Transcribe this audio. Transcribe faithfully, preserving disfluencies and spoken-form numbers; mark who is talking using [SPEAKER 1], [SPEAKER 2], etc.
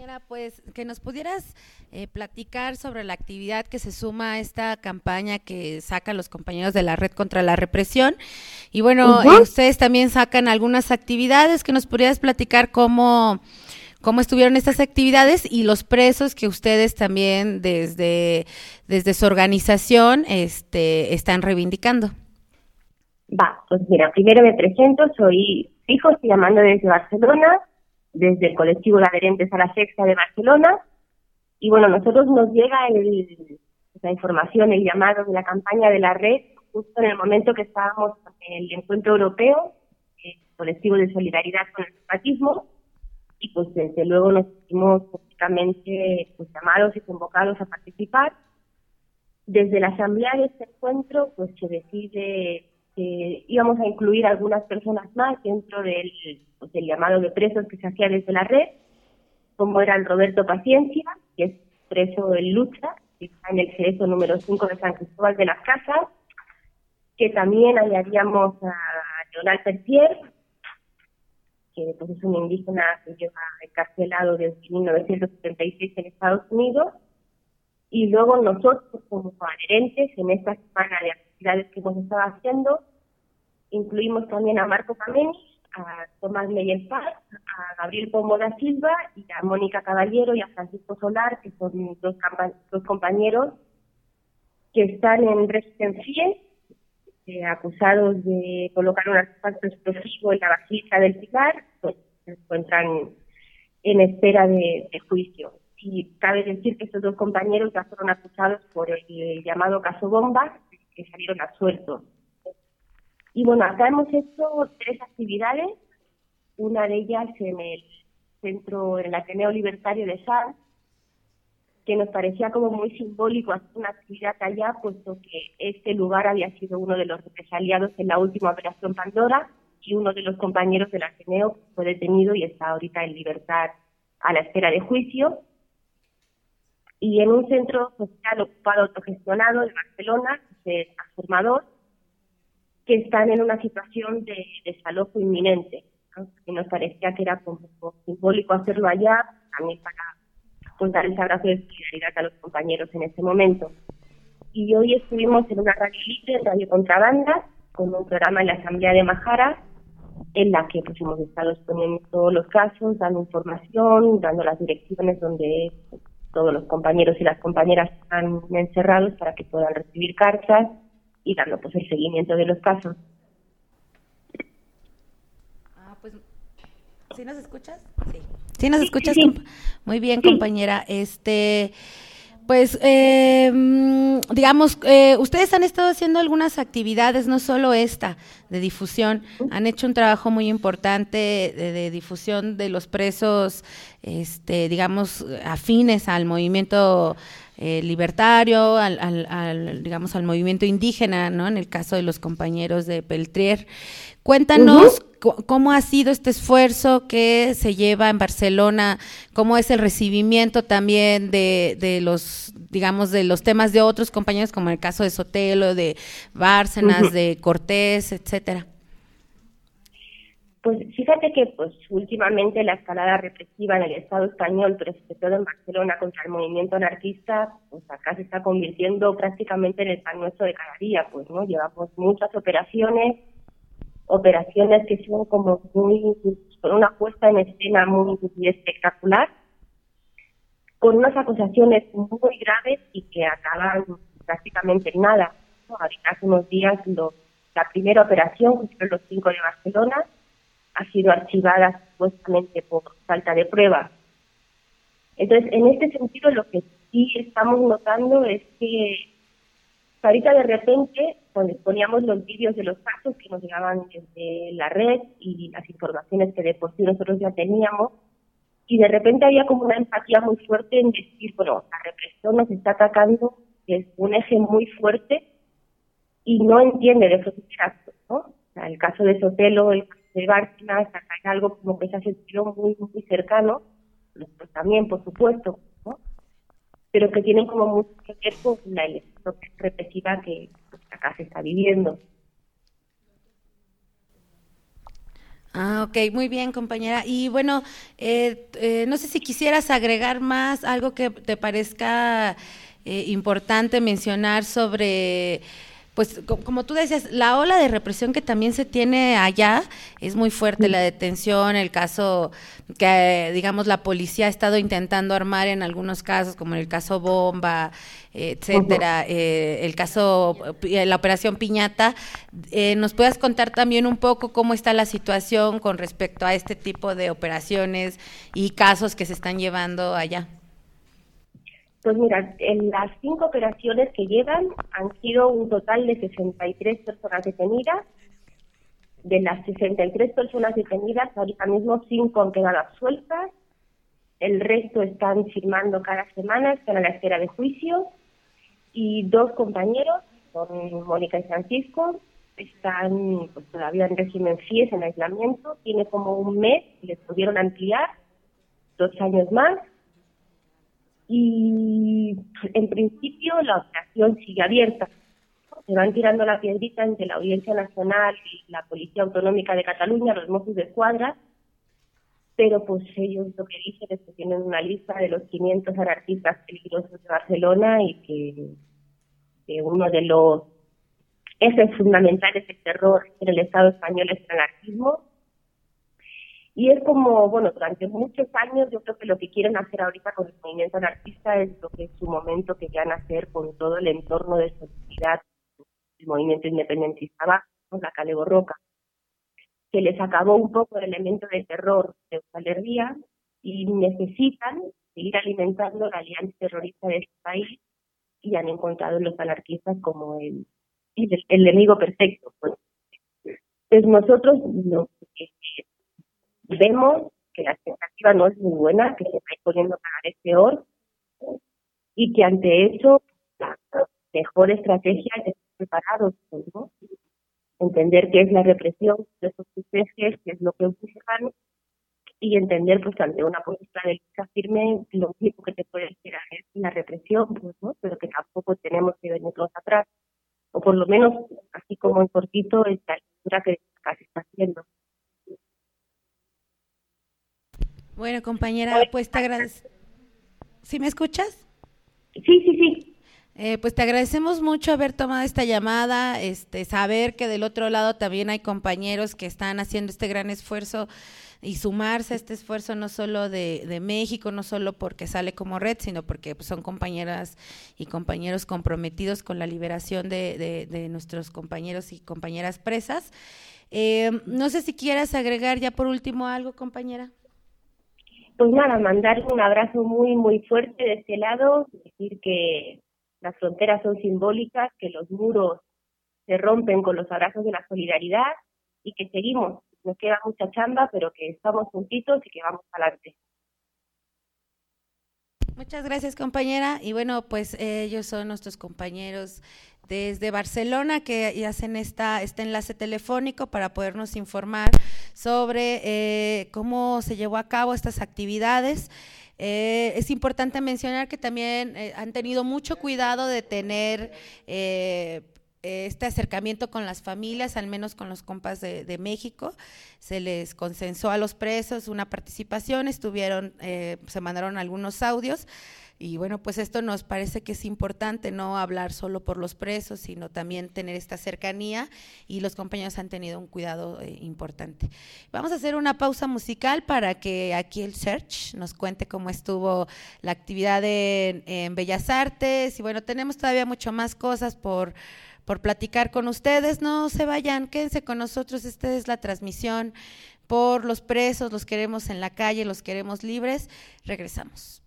[SPEAKER 1] compañera, pues que nos pudieras eh, platicar sobre la actividad que se suma a esta campaña que sacan los compañeros de la Red contra la Represión. Y bueno, uh-huh. eh, ustedes también sacan algunas actividades, que nos pudieras platicar cómo, cómo estuvieron estas actividades y los presos que ustedes también desde, desde su organización este, están reivindicando.
[SPEAKER 2] Va, pues mira, primero me presento, soy Fijo, estoy llamando desde Barcelona, desde el colectivo de adherentes a la Sexta de Barcelona, y bueno, nosotros nos llega el, la información, el llamado de la campaña de la red, justo en el momento que estábamos en el encuentro europeo, el colectivo de solidaridad con el traumatismo, y pues desde luego nos sentimos públicamente pues, llamados y convocados a participar. Desde la asamblea de este encuentro, pues se decide que íbamos a incluir a algunas personas más dentro del, pues, del llamado de presos que se hacía desde la red, como era el Roberto Paciencia, que es preso en lucha, que está en el cerezo número cinco de San Cristóbal de las Casas, que también añadíamos a Leonard Peltier, que pues, es un indígena que lleva encarcelado desde mil novecientos setenta y seis en Estados Unidos, y luego nosotros como adherentes en esta semana de actividades que hemos estado haciendo, incluimos también a Marco Kameni, a Tomás Meyer Paz, a Gabriel Pombo da Silva y a Mónica Caballero y a Francisco Solar, que son dos, dos compañeros que están en régimen F I E, eh, acusados de colocar un artefacto explosivo en la Basílica del Pilar, pues se encuentran en espera de, de juicio. Y cabe decir que estos dos compañeros ya fueron acusados por el llamado caso Bomba, que salieron absueltos. Y bueno, acá hemos hecho tres actividades, una de ellas en el centro, en el Ateneo Libertario de Sants, que nos parecía como muy simbólico hacer una actividad allá, puesto que este lugar había sido uno de los represaliados en la última Operación Pandora, y uno de los compañeros del Ateneo fue detenido y está ahorita en libertad a la espera de juicio. Y en un centro social ocupado autogestionado de Barcelona, de transformador, que están en una situación de desalojo inminente, ¿no? Y nos parecía que era como simbólico hacerlo allá, también para pues, dar ese abrazo de solidaridad a los compañeros en ese momento. Y hoy estuvimos en una radio libre, en Radio Contrabanda, con un programa en la Asamblea de Majara, en la que pues, hemos estado exponiendo todos los casos, dando información, dando las direcciones donde todos los compañeros y las compañeras están encerrados para que puedan recibir cartas y dando pues el seguimiento de los casos.
[SPEAKER 1] Ah, pues, ¿sí nos escuchas? Sí. ¿Sí nos
[SPEAKER 2] sí,
[SPEAKER 1] escuchas?
[SPEAKER 2] Sí.
[SPEAKER 1] Compa- Muy bien, sí. Compañera. Este, pues, eh, digamos, eh, ustedes han estado haciendo algunas actividades, no solo esta, de difusión. Han hecho un trabajo muy importante de, de difusión de los presos, este, digamos, afines al movimiento Eh, libertario, al, al, al, digamos, al movimiento indígena, ¿no? En el caso de los compañeros de Peltier. Cuéntanos uh-huh. c- cómo ha sido este esfuerzo que se lleva en Barcelona, cómo es el recibimiento también de, de los, digamos, de los temas de otros compañeros, como en el caso de Sotelo, de Bárcenas, uh-huh. de Cortés, etcétera.
[SPEAKER 2] Pues fíjate que pues últimamente la escalada represiva en el Estado español, pero sobre todo en Barcelona contra el movimiento anarquista, pues acá se está convirtiendo prácticamente en el pan nuestro de cada día, pues no llevamos muchas operaciones, operaciones que son como muy, con una puesta en escena muy, muy espectacular, con unas acusaciones muy graves y que acaban prácticamente en nada, ¿no? Ahorita hace unos días lo, la primera operación, que fueron los cinco de Barcelona, ha sido archivada supuestamente por falta de pruebas. Entonces, en este sentido, lo que sí estamos notando es que ahorita de repente, cuando poníamos los vídeos de los casos que nos llegaban desde la red y las informaciones que de por sí nosotros ya teníamos, y de repente había como una empatía muy fuerte en decir, bueno, la represión nos está atacando desde un eje muy fuerte y no entiende de fronteras actos, ¿no? O sea, el caso de Sotelo, el caso de Bárcenas, acá es algo como que se ha sentido muy, muy cercano, pues también, por supuesto, ¿no? Pero que tienen como mucho que ver con la elección represiva que pues, acá se está viviendo.
[SPEAKER 1] Ah, ok, muy bien, compañera. Y bueno, eh, eh, no sé si quisieras agregar más, algo que te parezca eh, importante mencionar sobre, pues co- como tú decías, la ola de represión que también se tiene allá es muy fuerte, la detención, el caso que, digamos, la policía ha estado intentando armar en algunos casos, como en el caso Bomba, eh,
[SPEAKER 2] Ujú.
[SPEAKER 1] etcétera, eh, el caso, eh, la operación Piñata. Eh, ¿nos puedas contar también un poco cómo está la situación con respecto a este tipo de operaciones y casos que se están llevando allá?
[SPEAKER 2] Pues mira, en las cinco operaciones que llevan han sido un total de sesenta y tres personas detenidas. De las sesenta y tres personas detenidas, ahorita mismo cinco han quedado absueltas, el resto están firmando cada semana, están a la espera de juicio, y dos compañeros, son Mónica y Francisco, están pues, todavía en régimen FIES, en aislamiento, tiene como un mes, les pudieron ampliar dos años más, y en principio la operación sigue abierta. Se van tirando la piedrita entre la Audiencia Nacional y la Policía Autonómica de Cataluña, los Mossos de Escuadra, pero pues ellos lo que dicen es que tienen una lista de los quinientos anarquistas peligrosos de Barcelona y que, que uno de los ejes fundamentales del terror en el Estado español es el anarquismo. Y es como, bueno, durante muchos años yo creo que lo que quieren hacer ahorita con el movimiento anarquista es lo que en su momento querían hacer con todo el entorno de seguridad del movimiento independentista vasco, la Kale Borroka, que les acabó un poco el elemento de terror de Euskal Herria y necesitan seguir alimentando la alianza terrorista de este país, y han encontrado en los anarquistas como el, el, el enemigo perfecto. Pues, pues nosotros lo que vemos que la expectativa no es muy buena, que se está poniendo cada vez peor, y que ante eso la mejor estrategia es estar preparados, ¿no? Entender qué es la represión de esos ejes, qué es lo que buscan, y entender pues que ante una postura de lucha firme lo único que te puede esperar es la represión, pues, ¿no? Pero que tampoco tenemos que venirnos atrás, o por lo menos así como en cortito es la lectura que casi está haciendo.
[SPEAKER 1] Bueno, compañera, pues te agradezco. ¿Sí me escuchas?
[SPEAKER 2] Sí, sí, sí.
[SPEAKER 1] Eh, pues te agradecemos mucho haber tomado esta llamada, este, saber que del otro lado también hay compañeros que están haciendo este gran esfuerzo y sumarse a este esfuerzo no solo de, de México, no solo porque sale como red, sino porque pues, son compañeras y compañeros comprometidos con la liberación de, de, de nuestros compañeros y compañeras presas. Eh, no sé si quieras agregar ya por último algo, compañera.
[SPEAKER 2] Pues nada, mandar un abrazo muy, muy fuerte de este lado, decir que las fronteras son simbólicas, que los muros se rompen con los abrazos de la solidaridad y que seguimos. Nos queda mucha chamba, pero que estamos juntitos y que vamos adelante.
[SPEAKER 1] Muchas gracias, compañera. Y bueno, pues eh, ellos son nuestros compañeros desde Barcelona que hacen esta, este enlace telefónico para podernos informar sobre eh, cómo se llevó a cabo estas actividades. Eh, es importante mencionar que también eh, han tenido mucho cuidado de tener eh, este acercamiento con las familias, al menos con los compas de, de México. Se les consensó a los presos una participación, estuvieron, eh, se mandaron algunos audios. Y bueno, pues esto nos parece que es importante, no hablar solo por los presos, sino también tener esta cercanía, y los compañeros han tenido un cuidado eh, importante. Vamos a hacer una pausa musical para que aquí el Search nos cuente cómo estuvo la actividad en, en Bellas Artes, y bueno, tenemos todavía mucho más cosas por, por platicar con ustedes. No se vayan, quédense con nosotros, esta es la transmisión por los presos, los queremos en la calle, los queremos libres. Regresamos.